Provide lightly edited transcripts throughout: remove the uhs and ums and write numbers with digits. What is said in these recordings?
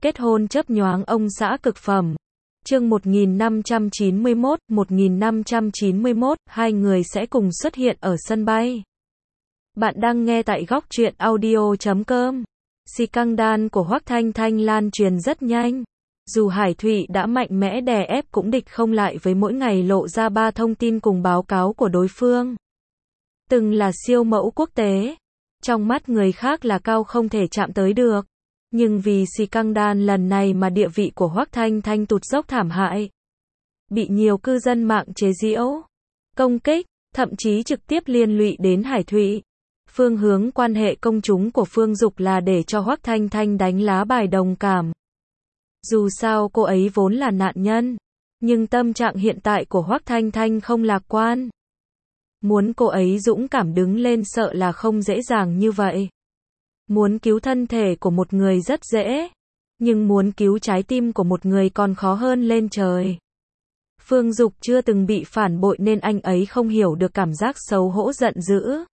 Kết hôn chớp nhoáng ông xã cực phẩm. Chương 1591, hai người sẽ cùng xuất hiện ở sân bay. Bạn đang nghe tại góc truyện audio.com. Scandal của Hoắc Thanh Thanh lan truyền rất nhanh. Dù Hải Thụy đã mạnh mẽ đè ép cũng địch không lại với mỗi ngày lộ ra 3 thông tin cùng báo cáo của đối phương. Từng là siêu mẫu quốc tế, trong mắt người khác là cao không thể chạm tới được. Nhưng vì scandal lần này mà địa vị của Hoắc Thanh Thanh tụt dốc thảm hại. Bị nhiều cư dân mạng chế giễu, công kích, thậm chí trực tiếp liên lụy đến Hải Thụy. Phương hướng quan hệ công chúng của Phương Dục là để cho Hoắc Thanh Thanh đánh lá bài đồng cảm. Dù sao cô ấy vốn là nạn nhân, nhưng tâm trạng hiện tại của Hoắc Thanh Thanh không lạc quan. Muốn cô ấy dũng cảm đứng lên sợ là không dễ dàng như vậy. Muốn cứu thân thể của một người rất dễ, nhưng muốn cứu trái tim của một người còn khó hơn lên trời. Phương Dục chưa từng bị phản bội nên anh ấy không hiểu được cảm giác xấu hổ giận dữ.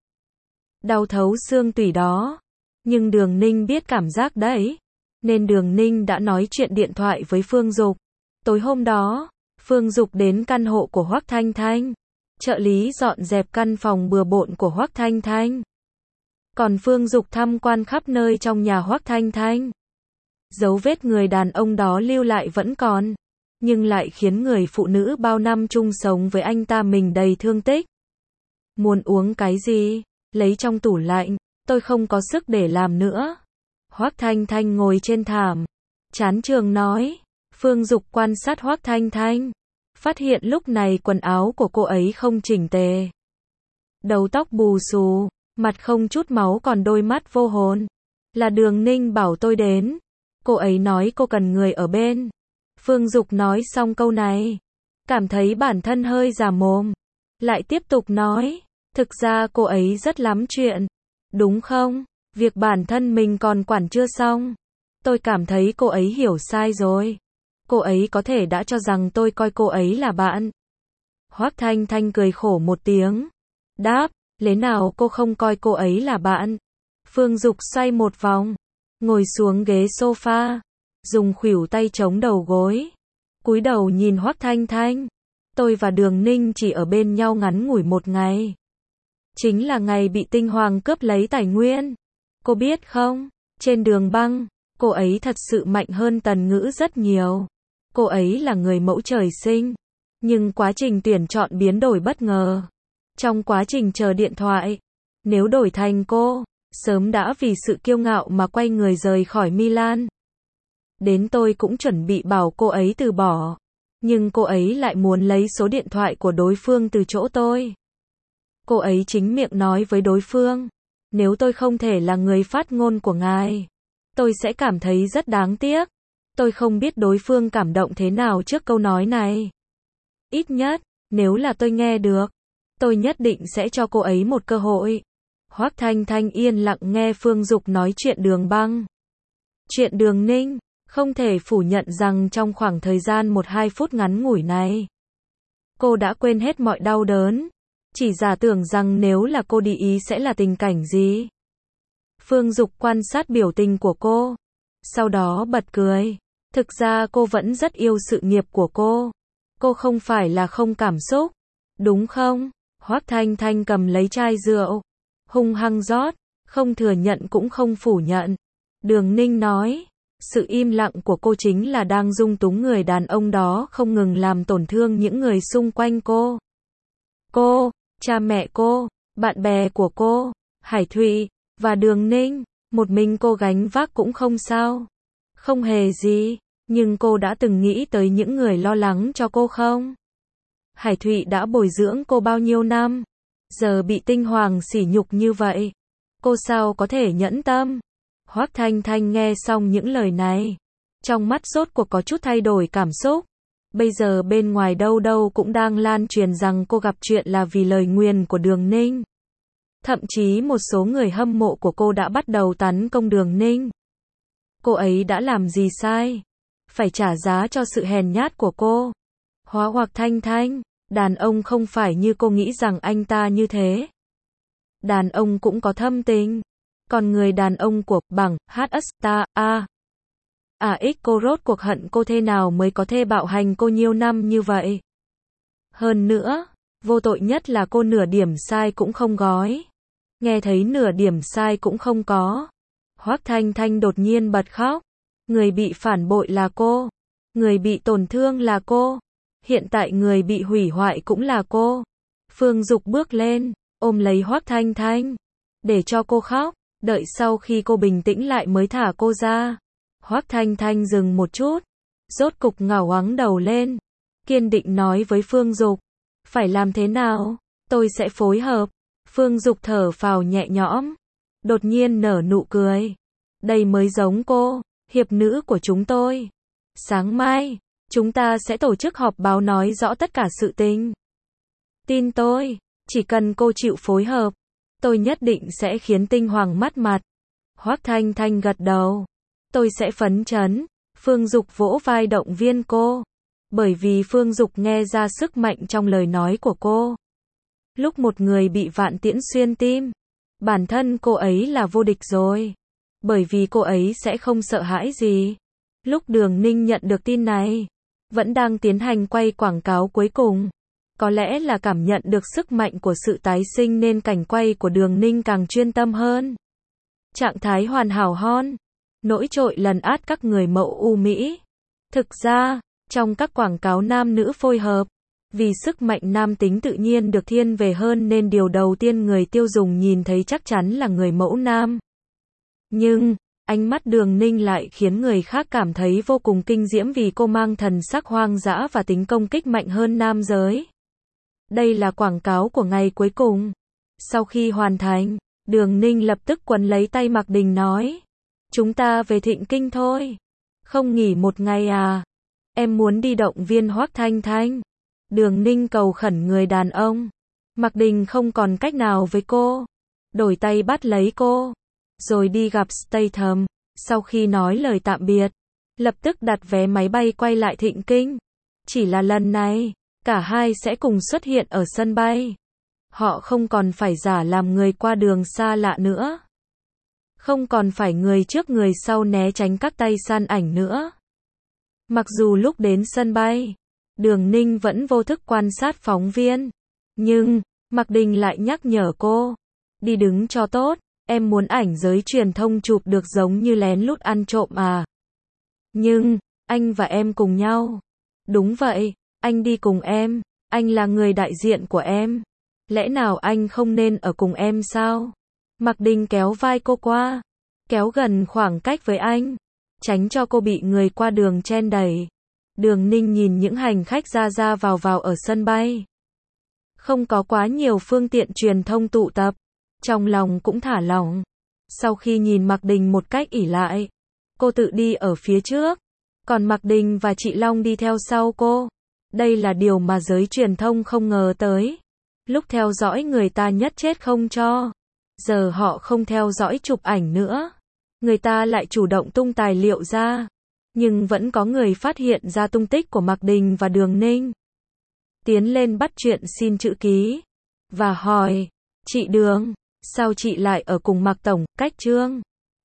Đau thấu xương tủy đó. Nhưng Đường Ninh biết cảm giác đấy. Nên Đường Ninh đã nói chuyện điện thoại với Phương Dục. Tối hôm đó, Phương Dục đến căn hộ của Hoắc Thanh Thanh. Trợ lý dọn dẹp căn phòng bừa bộn của Hoắc Thanh Thanh. Còn Phương Dục tham quan khắp nơi trong nhà Hoắc Thanh Thanh. Dấu vết người đàn ông đó lưu lại vẫn còn, nhưng lại khiến người phụ nữ bao năm chung sống với anh ta mình đầy thương tích. Muốn uống cái gì? Lấy trong tủ lạnh, tôi không có sức để làm nữa. Hoắc Thanh Thanh ngồi trên thảm, chán trường nói. Phương Dục quan sát Hoắc Thanh Thanh, phát hiện lúc này quần áo của cô ấy không chỉnh tề. Đầu tóc bù xù, mặt không chút máu còn đôi mắt vô hồn. Là Đường Ninh bảo tôi đến. Cô ấy nói cô cần người ở bên. Phương Dục nói xong câu này, cảm thấy bản thân hơi già mồm. Lại tiếp tục nói, thực ra cô ấy rất lắm chuyện. Đúng không? Việc bản thân mình còn quản chưa xong. Tôi cảm thấy cô ấy hiểu sai rồi. Cô ấy có thể đã cho rằng tôi coi cô ấy là bạn. Hoắc Thanh Thanh cười khổ một tiếng. Đáp, lẽ nào cô không coi cô ấy là bạn? Phương Dục xoay một vòng, ngồi xuống ghế sofa, dùng khuỷu tay chống đầu gối, cúi đầu nhìn Hoắc Thanh Thanh. Tôi và Đường Ninh chỉ ở bên nhau ngắn ngủi một ngày. Chính là ngày bị Tinh Hoàng cướp lấy tài nguyên. Cô biết không, trên đường băng, cô ấy thật sự mạnh hơn Tần Ngữ rất nhiều. Cô ấy là người mẫu trời sinh, nhưng quá trình tuyển chọn biến đổi bất ngờ. Trong quá trình chờ điện thoại, nếu đổi thành cô, sớm đã vì sự kiêu ngạo mà quay người rời khỏi Milan. Đến tôi cũng chuẩn bị bảo cô ấy từ bỏ, nhưng cô ấy lại muốn lấy số điện thoại của đối phương từ chỗ tôi. Cô ấy chính miệng nói với đối phương, nếu tôi không thể là người phát ngôn của ngài, tôi sẽ cảm thấy rất đáng tiếc. Tôi không biết đối phương cảm động thế nào trước câu nói này. Ít nhất, nếu là tôi nghe được, tôi nhất định sẽ cho cô ấy một cơ hội. Hoắc Thanh Thanh yên lặng nghe Phương Dục nói chuyện đường băng. Chuyện Đường Ninh, không thể phủ nhận rằng trong khoảng thời gian 1-2 phút ngắn ngủi này, cô đã quên hết mọi đau đớn. Chỉ giả tưởng rằng nếu là cô đi ý sẽ là tình cảnh gì. Phương Dục quan sát biểu tình của cô, sau đó bật cười. Thực ra cô vẫn rất yêu sự nghiệp của cô. Cô không phải là không cảm xúc, đúng không? Hoắc Thanh Thanh cầm lấy chai rượu, hung hăng rót, không thừa nhận cũng không phủ nhận. Đường Ninh nói, sự im lặng của cô chính là đang dung túng người đàn ông đó không ngừng làm tổn thương những người xung quanh cô. Cô, cha mẹ cô, bạn bè của cô, Hải Thụy, và Đường Ninh, một mình cô gánh vác cũng không sao. Không hề gì, nhưng cô đã từng nghĩ tới những người lo lắng cho cô không? Hải Thụy đã bồi dưỡng cô bao nhiêu năm, giờ bị Tinh Hoàng sỉ nhục như vậy, cô sao có thể nhẫn tâm? Hoắc Thanh Thanh nghe xong những lời này, trong mắt rốt cuộc có chút thay đổi cảm xúc. Bây giờ bên ngoài đâu đâu cũng đang lan truyền rằng cô gặp chuyện là vì lời nguyền của Đường Ninh. Thậm chí một số người hâm mộ của cô đã bắt đầu tấn công Đường Ninh. Cô ấy đã làm gì sai? Phải trả giá cho sự hèn nhát của cô. Hoắc Thanh Thanh, đàn ông không phải như cô nghĩ rằng anh ta như thế. Đàn ông cũng có thâm tình. Còn người đàn ông của bảng HSTA cô rốt cuộc hận cô thế nào mới có thể bạo hành cô nhiều năm như vậy? Hơn nữa, vô tội nhất là cô nửa điểm sai cũng không gói. Nghe thấy nửa điểm sai cũng không có. Hoắc Thanh Thanh đột nhiên bật khóc. Người bị phản bội là cô. Người bị tổn thương là cô. Hiện tại người bị hủy hoại cũng là cô. Phương Dục bước lên, ôm lấy Hoắc Thanh Thanh. Để cho cô khóc, đợi sau khi cô bình tĩnh lại mới thả cô ra. Hoắc Thanh Thanh dừng một chút. Rốt cục ngẩng ngoáng đầu lên. Kiên định nói với Phương Dục. Phải làm thế nào? Tôi sẽ phối hợp. Phương Dục thở phào nhẹ nhõm. Đột nhiên nở nụ cười. Đây mới giống cô, hiệp nữ của chúng tôi. Sáng mai, chúng ta sẽ tổ chức họp báo nói rõ tất cả sự tình. Tin tôi, chỉ cần cô chịu phối hợp, tôi nhất định sẽ khiến Tinh Hoàng mất mặt. Hoắc Thanh Thanh gật đầu. Tôi sẽ phấn chấn. Phương Dục vỗ vai động viên cô. Bởi vì Phương Dục nghe ra sức mạnh trong lời nói của cô. Lúc một người bị vạn tiễn xuyên tim, bản thân cô ấy là vô địch rồi. Bởi vì cô ấy sẽ không sợ hãi gì. Lúc Đường Ninh nhận được tin này, vẫn đang tiến hành quay quảng cáo cuối cùng. Có lẽ là cảm nhận được sức mạnh của sự tái sinh nên cảnh quay của Đường Ninh càng chuyên tâm hơn. Trạng thái hoàn hảo hơn, nổi trội lần át các người mẫu U Mỹ. Thực ra, trong các quảng cáo nam nữ phối hợp, vì sức mạnh nam tính tự nhiên được thiên về hơn nên điều đầu tiên người tiêu dùng nhìn thấy chắc chắn là người mẫu nam. Nhưng, ánh mắt Đường Ninh lại khiến người khác cảm thấy vô cùng kinh diễm vì cô mang thần sắc hoang dã và tính công kích mạnh hơn nam giới. Đây là quảng cáo của ngày cuối cùng. Sau khi hoàn thành, Đường Ninh lập tức quấn lấy tay Mạc Đình nói. Chúng ta về Thịnh Kinh thôi. Không nghỉ một ngày à? Em muốn đi động viên Hoắc Thanh Thanh. Đường Ninh cầu khẩn người đàn ông. Mạc Đình không còn cách nào với cô. Đổi tay bắt lấy cô. Rồi đi gặp Statham. Sau khi nói lời tạm biệt, lập tức đặt vé máy bay quay lại Thịnh Kinh. Chỉ là lần này, cả hai sẽ cùng xuất hiện ở sân bay. Họ không còn phải giả làm người qua đường xa lạ nữa. Không còn phải người trước người sau né tránh các tay săn ảnh nữa. Mặc dù lúc đến sân bay, Đường Ninh vẫn vô thức quan sát phóng viên. Nhưng, Mạc Đình lại nhắc nhở cô. Đi đứng cho tốt, em muốn ảnh giới truyền thông chụp được giống như lén lút ăn trộm à? Nhưng, anh và em cùng nhau. Đúng vậy, anh đi cùng em, anh là người đại diện của em. Lẽ nào anh không nên ở cùng em sao? Mạc Đình kéo vai cô qua, kéo gần khoảng cách với anh, tránh cho cô bị người qua đường chen đẩy. Đường Ninh nhìn những hành khách ra vào ở sân bay. Không có quá nhiều phương tiện truyền thông tụ tập, trong lòng cũng thả lỏng. Sau khi nhìn Mạc Đình một cách ỷ lại, cô tự đi ở phía trước, còn Mạc Đình và chị Long đi theo sau cô. Đây là điều mà giới truyền thông không ngờ tới. Lúc theo dõi người ta nhất chết không cho. Giờ họ không theo dõi chụp ảnh nữa. Người ta lại chủ động tung tài liệu ra. Nhưng vẫn có người phát hiện ra tung tích của Mạc Đình và Đường Ninh. Tiến lên bắt chuyện xin chữ ký. Và hỏi, chị Đường, sao chị lại ở cùng Mạc Tổng, cách Trương?